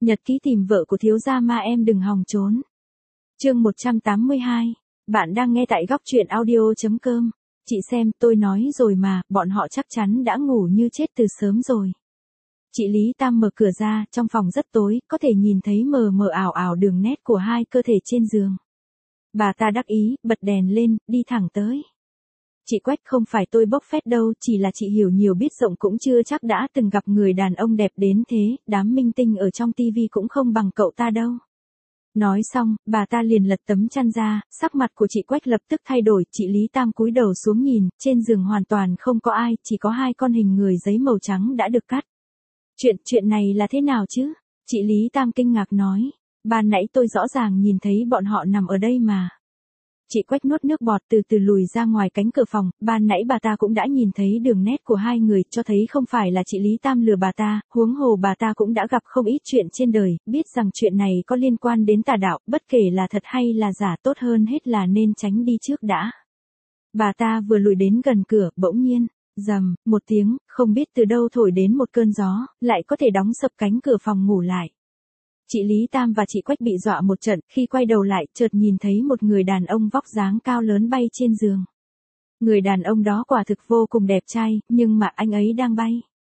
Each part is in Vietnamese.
Nhật ký tìm vợ của thiếu gia ma em đừng hòng trốn. Chương 182. Bạn đang nghe tại góc truyện audio.com. Chị xem, tôi nói rồi mà, bọn họ chắc chắn đã ngủ như chết từ sớm rồi. Chị Lý Tam mở cửa ra, trong phòng rất tối, có thể nhìn thấy mờ mờ ảo ảo đường nét của hai cơ thể trên giường. Bà ta đắc ý, bật đèn lên, đi thẳng tới. Chị Quách, không phải tôi bốc phét đâu, chỉ là chị hiểu nhiều biết rộng cũng chưa chắc đã từng gặp người đàn ông đẹp đến thế, đám minh tinh ở trong tivi cũng không bằng cậu ta đâu. Nói xong, bà ta liền lật tấm chăn ra, sắc mặt của chị Quách lập tức thay đổi, chị Lý Tam cúi đầu xuống nhìn, trên giường hoàn toàn không có ai, chỉ có hai con hình người giấy màu trắng đã được cắt. Chuyện này là thế nào chứ? Chị Lý Tam kinh ngạc nói, ban nãy tôi rõ ràng nhìn thấy bọn họ nằm ở đây mà. Chị Quách nuốt nước bọt từ từ lùi ra ngoài cánh cửa phòng, ban nãy bà ta cũng đã nhìn thấy đường nét của hai người, cho thấy không phải là chị Lý Tam lừa bà ta, huống hồ bà ta cũng đã gặp không ít chuyện trên đời, biết rằng chuyện này có liên quan đến tà đạo, bất kể là thật hay là giả, tốt hơn hết là nên tránh đi trước đã. Bà ta vừa lùi đến gần cửa, bỗng nhiên, rầm, một tiếng, không biết từ đâu thổi đến một cơn gió, lại có thể đóng sập cánh cửa phòng ngủ lại. Chị Lý Tam và chị Quách bị dọa một trận, khi quay đầu lại, chợt nhìn thấy một người đàn ông vóc dáng cao lớn bay trên giường. Người đàn ông đó quả thực vô cùng đẹp trai, nhưng mà anh ấy đang bay.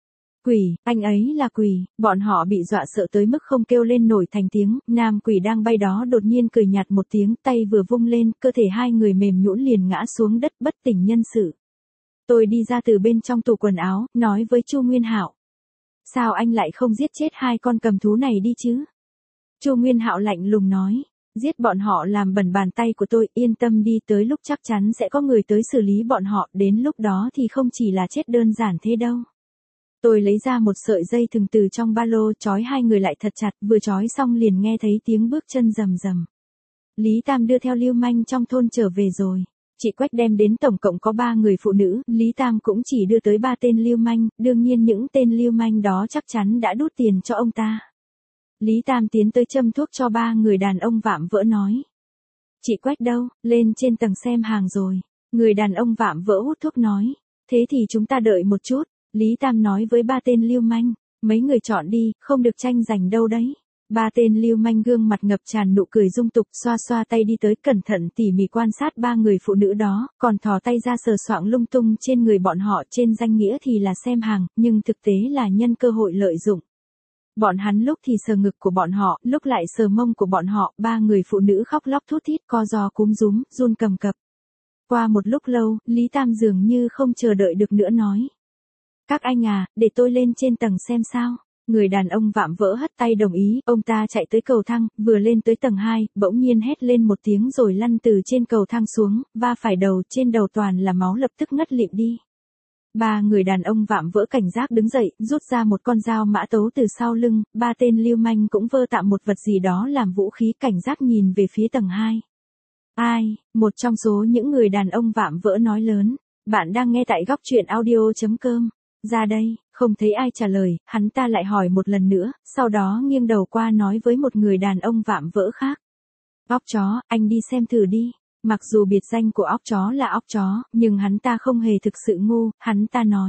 Quỷ, anh ấy là quỷ, bọn họ bị dọa sợ tới mức không kêu lên nổi thành tiếng, nam quỷ đang bay đó đột nhiên cười nhạt một tiếng, tay vừa vung lên, cơ thể hai người mềm nhũn liền ngã xuống đất bất tỉnh nhân sự. Tôi đi ra từ bên trong tủ quần áo, nói với Chu Nguyên Hạo. Sao anh lại không giết chết hai con cầm thú này đi chứ? Chu Nguyên Hạo lạnh lùng nói, giết bọn họ làm bẩn bàn tay của tôi, yên tâm đi, tới lúc chắc chắn sẽ có người tới xử lý bọn họ, đến lúc đó thì không chỉ là chết đơn giản thế đâu. Tôi lấy ra một sợi dây thừng từ trong ba lô, trói hai người lại thật chặt, vừa trói xong liền nghe thấy tiếng bước chân rầm rầm. Lý Tam đưa theo lưu manh trong thôn trở về rồi. Chị Quách đem đến tổng cộng có 3 người phụ nữ, Lý Tam cũng chỉ đưa tới 3 tên lưu manh, đương nhiên những tên lưu manh đó chắc chắn đã đút tiền cho ông ta. Lý Tam tiến tới châm thuốc cho 3 người đàn ông vạm vỡ nói. Chị Quách đâu, lên trên tầng xem hàng rồi. Người đàn ông vạm vỡ hút thuốc nói. Thế thì chúng ta đợi một chút, Lý Tam nói với 3 tên lưu manh. Mấy người chọn đi, không được tranh giành đâu đấy. 3 tên lưu manh gương mặt ngập tràn nụ cười dung tục, xoa xoa tay đi tới cẩn thận tỉ mỉ quan sát 3 người phụ nữ đó, còn thò tay ra sờ soạng lung tung trên người bọn họ, trên danh nghĩa thì là xem hàng, nhưng thực tế là nhân cơ hội lợi dụng. Bọn hắn lúc thì sờ ngực của bọn họ, lúc lại sờ mông của bọn họ, 3 người phụ nữ khóc lóc thút thít, co ro cúm rúm, run cầm cập. Qua một lúc lâu, Lý Tam dường như không chờ đợi được nữa nói. Các anh à, để tôi lên trên tầng xem sao. Người đàn ông vạm vỡ hất tay đồng ý, ông ta chạy tới cầu thang, vừa lên tới tầng 2, bỗng nhiên hét lên một tiếng rồi lăn từ trên cầu thang xuống, va phải đầu, trên đầu toàn là máu, lập tức ngất lịm đi. 3 người đàn ông vạm vỡ cảnh giác đứng dậy, rút ra một con dao mã tấu từ sau lưng, 3 tên lưu manh cũng vơ tạm một vật gì đó làm vũ khí, cảnh giác nhìn về phía tầng 2. Ai, một trong số những người đàn ông vạm vỡ nói lớn, bạn đang nghe tại góc truyện audio.com. Ra đây, không thấy ai trả lời, hắn ta lại hỏi một lần nữa, sau đó nghiêng đầu qua nói với một người đàn ông vạm vỡ khác. Óc chó, anh đi xem thử đi. Mặc dù biệt danh của óc chó là óc chó, nhưng hắn ta không hề thực sự ngu, hắn ta nói.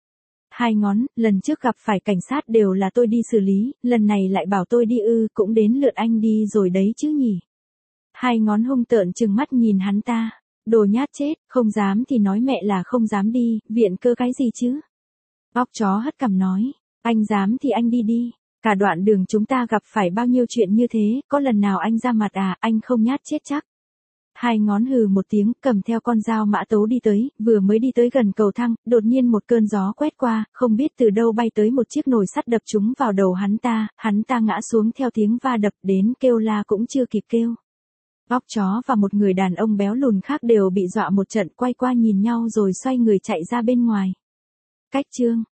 Hai ngón, lần trước gặp phải cảnh sát đều là tôi đi xử lý, lần này lại bảo tôi đi ư, cũng đến lượt anh đi rồi đấy chứ nhỉ. Hai ngón hung tợn trừng mắt nhìn hắn ta, đồ nhát chết, không dám thì nói mẹ là không dám đi, viện cơ cái gì chứ. Óc chó hất cằm nói, anh dám thì anh đi đi, cả đoạn đường chúng ta gặp phải bao nhiêu chuyện như thế, có lần nào anh ra mặt à, anh không nhát chết chắc. Hai ngón hừ một tiếng, cầm theo con dao mã tấu đi tới, vừa mới đi tới gần cầu thang, đột nhiên một cơn gió quét qua, không biết từ đâu bay tới một chiếc nồi sắt đập trúng vào đầu hắn ta ngã xuống theo tiếng va đập, đến kêu la cũng chưa kịp kêu. Óc chó và một người đàn ông béo lùn khác đều bị dọa một trận, quay qua nhìn nhau rồi xoay người chạy ra bên ngoài. Cách chương